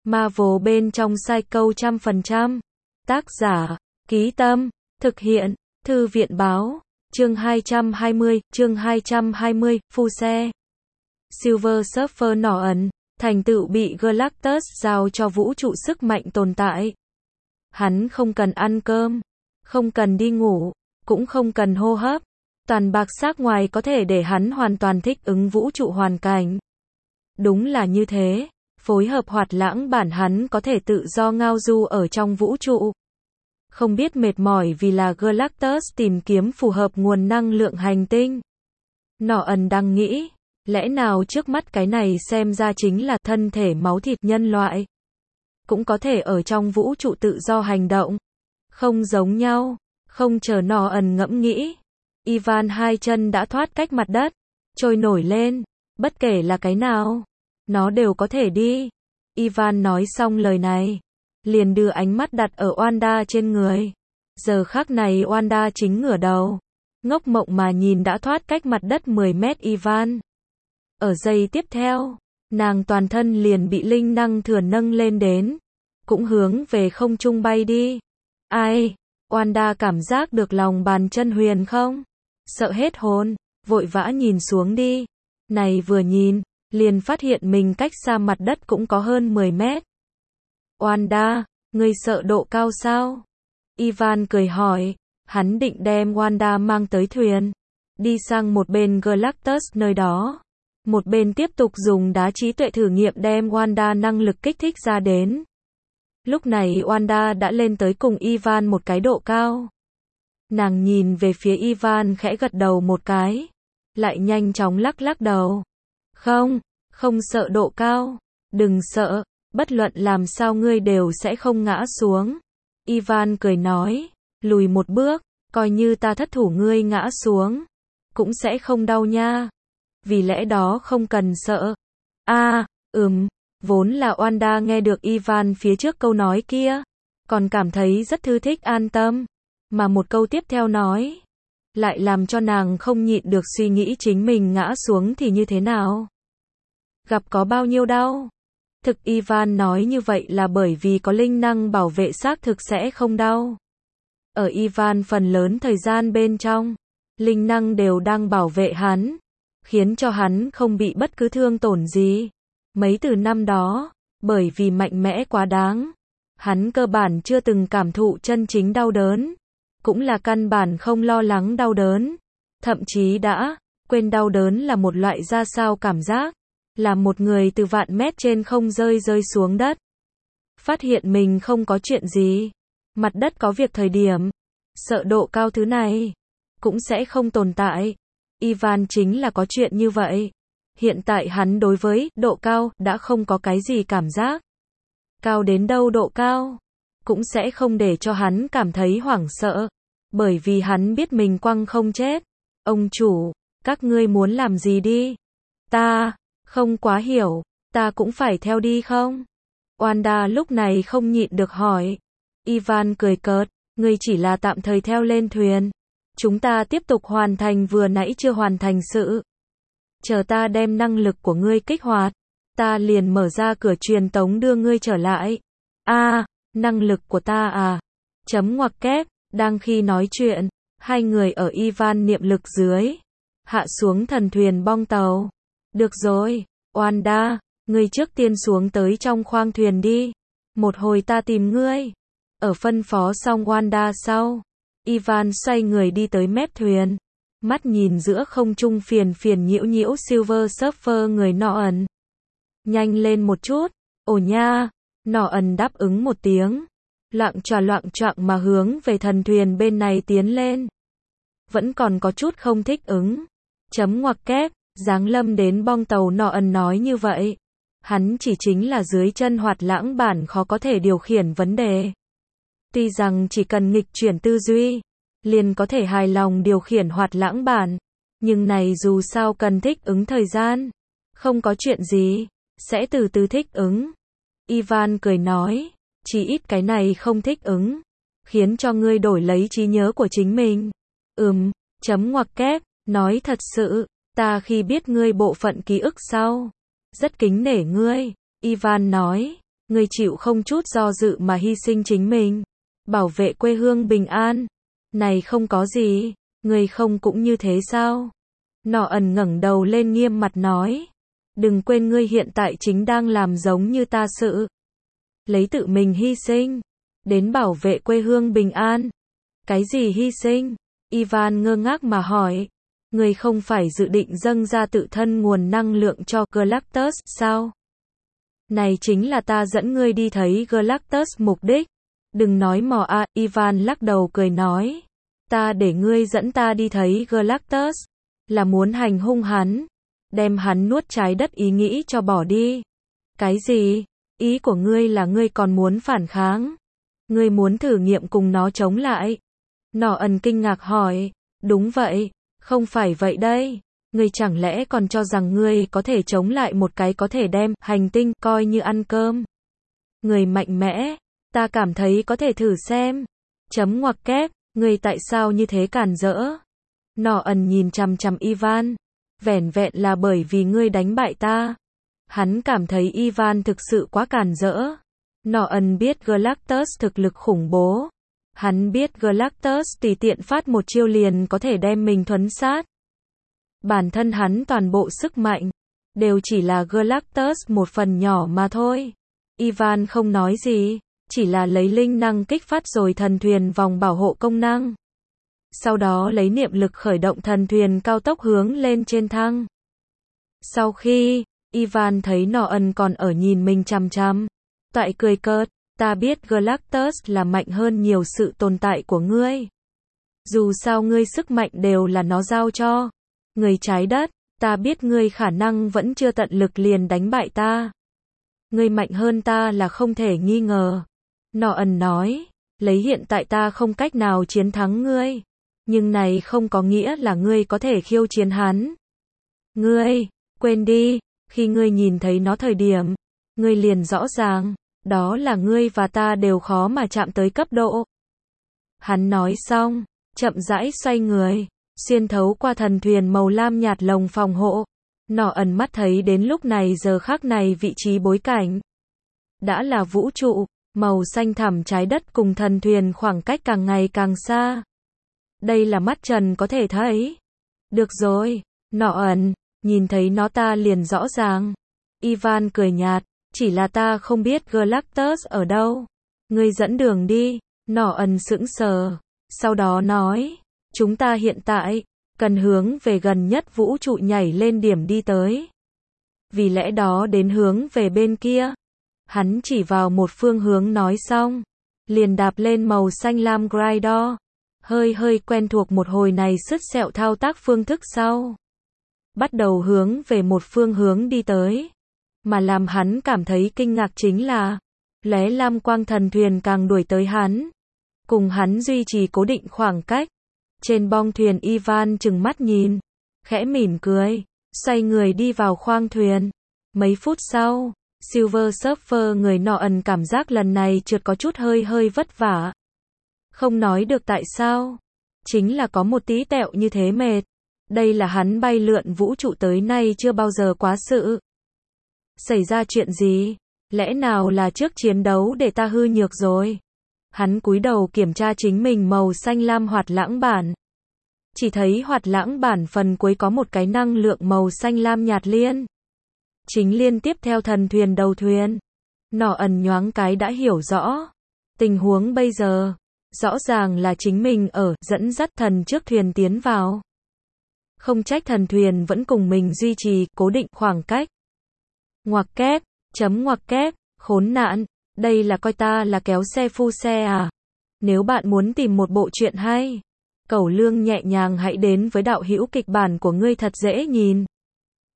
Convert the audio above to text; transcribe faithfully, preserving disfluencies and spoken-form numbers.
Marvel bên trong Psycho trăm phần trăm. Tác giả, Ký Tâm, thực hiện, Thư viện Báo, chương hai trăm hai mươi, chương hai trăm hai mươi, phu xe. Silver Surfer nỏ ẩn, thành tựu bị Galactus giao cho vũ trụ sức mạnh tồn tại. Hắn không cần ăn cơm, không cần đi ngủ, cũng không cần hô hấp. Toàn bạc xác ngoài có thể để hắn hoàn toàn thích ứng vũ trụ hoàn cảnh. Đúng là như thế, phối hợp hoạt lãng bản hắn có thể tự do ngao du ở trong vũ trụ. Không biết mệt mỏi vì là Galactus tìm kiếm phù hợp nguồn năng lượng hành tinh. Nỏ ẩn đang nghĩ, lẽ nào trước mắt cái này xem ra chính là thân thể máu thịt nhân loại. Cũng có thể ở trong vũ trụ tự do hành động. Không giống nhau, không chờ nỏ ẩn ngẫm nghĩ. Ivan hai chân đã thoát cách mặt đất, trôi nổi lên, bất kể là cái nào, nó đều có thể đi. Ivan nói xong lời này, liền đưa ánh mắt đặt ở Wanda trên người. Giờ khắc này Wanda chính ngửa đầu, ngốc mộng mà nhìn đã thoát cách mặt đất mười mét Ivan. Ở giây tiếp theo, nàng toàn thân liền bị linh năng thừa nâng lên đến, cũng hướng về không trung bay đi. Ai? Wanda cảm giác được lòng bàn chân huyền không? Sợ hết hồn, vội vã nhìn xuống đi. Này vừa nhìn, liền phát hiện mình cách xa mặt đất cũng có hơn mười mét. Wanda, ngươi sợ độ cao sao? Ivan cười hỏi, hắn định đem Wanda mang tới thuyền, đi sang một bên Galactus nơi đó. Một bên tiếp tục dùng đá trí tuệ thử nghiệm đem Wanda năng lực kích thích ra đến. Lúc này Wanda đã lên tới cùng Ivan một cái độ cao. Nàng nhìn về phía Ivan khẽ gật đầu một cái, lại nhanh chóng lắc lắc đầu. Không, không sợ độ cao, đừng sợ, bất luận làm sao ngươi đều sẽ không ngã xuống. Ivan cười nói, lùi một bước, coi như ta thất thủ ngươi ngã xuống, cũng sẽ không đau nha. Vì lẽ đó không cần sợ. A, à, ừm, vốn là Wanda nghe được Ivan phía trước câu nói kia, còn cảm thấy rất thư thích an tâm. Mà một câu tiếp theo nói, lại làm cho nàng không nhịn được suy nghĩ chính mình ngã xuống thì như thế nào. Gặp có bao nhiêu đau? Thực Ivan nói như vậy là bởi vì có linh năng bảo vệ xác thực sẽ không đau. Ở Ivan phần lớn thời gian bên trong, linh năng đều đang bảo vệ hắn, khiến cho hắn không bị bất cứ thương tổn gì. Mấy từ năm đó, bởi vì mạnh mẽ quá đáng, hắn cơ bản chưa từng cảm thụ chân chính đau đớn, cũng là căn bản không lo lắng đau đớn, thậm chí đã quên đau đớn là một loại ra sao cảm giác, là một người từ vạn mét trên không rơi rơi xuống đất, phát hiện mình không có chuyện gì, mặt đất có việc thời điểm, sợ độ cao thứ này cũng sẽ không tồn tại. Ivan chính là có chuyện như vậy. Hiện tại hắn đối với độ cao đã không có cái gì cảm giác. Cao đến đâu độ cao cũng sẽ không để cho hắn cảm thấy hoảng sợ, bởi vì hắn biết mình quăng không chết. Ông chủ, các ngươi muốn làm gì đi? Ta không quá hiểu, ta cũng phải theo đi không? Wanda lúc này không nhịn được hỏi. Ivan cười cợt, ngươi chỉ là tạm thời theo lên thuyền. Chúng ta tiếp tục hoàn thành vừa nãy chưa hoàn thành sự. Chờ ta đem năng lực của ngươi kích hoạt, ta liền mở ra cửa truyền tống đưa ngươi trở lại. A, à, năng lực của ta à? Chấm ngoặc kép, đang khi nói chuyện, hai người ở Ivan niệm lực dưới, hạ xuống thần thuyền bong tàu. Được rồi, Wanda, ngươi trước tiên xuống tới trong khoang thuyền đi. Một hồi ta tìm ngươi. Ở phân phó xong Wanda sau, Ivan xoay người đi tới mép thuyền, mắt nhìn giữa không trung phiền phiền nhiễu nhiễu Silver Surfer người nọ ẩn. Nhanh lên một chút, ồ nha, nọ ẩn đáp ứng một tiếng, loạng choạng loạng choạng mà hướng về thần thuyền bên này tiến lên. Vẫn còn có chút không thích ứng. Chấm ngoặc kép, giáng lâm đến bong tàu nọ ẩn nói như vậy. Hắn chỉ chính là dưới chân hoạt lãng bản khó có thể điều khiển vấn đề. Tuy rằng chỉ cần nghịch chuyển tư duy, liền có thể hài lòng điều khiển hoạt lãng bản, nhưng này dù sao cần thích ứng thời gian. Không có chuyện gì, sẽ từ từ thích ứng. Ivan cười nói, chỉ ít cái này không thích ứng, khiến cho ngươi đổi lấy trí nhớ của chính mình. Ừm, chấm ngoặc kép, nói thật sự, ta khi biết ngươi bộ phận ký ức sau, rất kính nể ngươi. Ivan nói, Ngươi chịu không chút do dự mà hy sinh chính mình, bảo vệ quê hương bình an. Này không có gì, ngươi không cũng như thế sao? Nọ ẩn ngẩng đầu lên nghiêm mặt nói. Đừng quên ngươi hiện tại chính đang làm giống như ta sự. Lấy tự mình hy sinh, đến bảo vệ quê hương bình an. Cái gì hy sinh? Ivan ngơ ngác mà hỏi. Ngươi không phải dự định dâng ra tự thân nguồn năng lượng cho Galactus sao? Này chính là ta dẫn ngươi đi thấy Galactus mục đích. Đừng nói mò a, Ivan lắc đầu cười nói. Ta để ngươi dẫn ta đi thấy Galactus, là muốn hành hung hắn, đem hắn nuốt trái đất ý nghĩ cho bỏ đi. Cái gì? Ý của ngươi là ngươi còn muốn phản kháng? Ngươi muốn thử nghiệm cùng nó chống lại? Nọ ẩn kinh ngạc hỏi. Đúng vậy, không phải vậy đây. Ngươi chẳng lẽ còn cho rằng ngươi có thể chống lại một cái có thể đem hành tinh coi như ăn cơm? Ngươi mạnh mẽ, ta cảm thấy có thể thử xem. Chấm ngoặc kép, ngươi tại sao như thế cản rỡ? Nọ ẩn nhìn chằm chằm Ivan. Vẻn vẹn là bởi vì ngươi đánh bại ta. Hắn cảm thấy Ivan thực sự quá cản rỡ. Nọ ẩn biết Galactus thực lực khủng bố. Hắn biết Galactus tùy tiện phát một chiêu liền có thể đem mình thuấn sát. Bản thân hắn toàn bộ sức mạnh, đều chỉ là Galactus một phần nhỏ mà thôi. Ivan không nói gì, chỉ là lấy linh năng kích phát rồi thần thuyền vòng bảo hộ công năng. Sau đó lấy niệm lực khởi động thần thuyền cao tốc hướng lên trên thăng. Sau khi, Ivan thấy Nọ ẩn còn ở nhìn mình chằm chằm, toại cười cợt, ta biết Galactus là mạnh hơn nhiều sự tồn tại của ngươi. Dù sao ngươi sức mạnh đều là nó giao cho. Người trái đất, ta biết ngươi khả năng vẫn chưa tận lực liền đánh bại ta. Ngươi mạnh hơn ta là không thể nghi ngờ. Nọ ẩn nói, lấy hiện tại ta không cách nào chiến thắng ngươi. Nhưng này không có nghĩa là ngươi có thể khiêu chiến hắn. Ngươi, quên đi, khi ngươi nhìn thấy nó thời điểm, ngươi liền rõ ràng, đó là ngươi và ta đều khó mà chạm tới cấp độ. Hắn nói xong, chậm rãi xoay người, xuyên thấu qua thần thuyền màu lam nhạt lồng phòng hộ. Nọ ẩn mắt thấy đến lúc này giờ khắc này vị trí bối cảnh. Đã là vũ trụ, màu xanh thẳm trái đất cùng thần thuyền khoảng cách càng ngày càng xa. Đây là mắt trần có thể thấy. Được rồi, Nọ ẩn, nhìn thấy nó ta liền rõ ràng. Ivan cười nhạt, chỉ là ta không biết Galactus ở đâu. Ngươi dẫn đường đi. Nọ ẩn sững sờ, sau đó nói, chúng ta hiện tại cần hướng về gần nhất vũ trụ nhảy lên điểm đi tới. Vì lẽ đó đến hướng về bên kia. Hắn chỉ vào một phương hướng nói xong, liền đạp lên màu xanh lam Gridor. Hơi hơi quen thuộc một hồi này sứt sẹo thao tác phương thức sau. Bắt đầu hướng về một phương hướng đi tới. Mà làm hắn cảm thấy kinh ngạc chính là, lóe lam quang thần thuyền càng đuổi tới hắn. Cùng hắn duy trì cố định khoảng cách. Trên bong thuyền Ivan trừng mắt nhìn, khẽ mỉm cười, xoay người đi vào khoang thuyền. Mấy phút sau, Silver Surfer người Nọ ẩn cảm giác lần này trượt có chút hơi hơi vất vả. Không nói được tại sao, chính là có một tí tẹo như thế mệt. Đây là hắn bay lượn vũ trụ tới nay chưa bao giờ quá sự. Xảy ra chuyện gì? Lẽ nào là trước chiến đấu để ta hư nhược rồi? Hắn cúi đầu kiểm tra chính mình màu xanh lam hoạt lãng bản. Chỉ thấy hoạt lãng bản phần cuối có một cái năng lượng màu xanh lam nhạt liên. Chính liên tiếp theo thần thuyền đầu thuyền. Nọ ẩn nhoáng cái đã hiểu rõ. Tình huống bây giờ, rõ ràng là chính mình ở dẫn dắt thần trước thuyền tiến vào. Không trách thần thuyền vẫn cùng mình duy trì cố định khoảng cách. Ngoặc kép, chấm ngoặc kép, khốn nạn. Đây là coi ta là kéo xe phu xe à? Nếu bạn muốn tìm một bộ truyện hay, Cẩu Lương nhẹ nhàng hãy đến với đạo hữu kịch bản của ngươi thật dễ nhìn.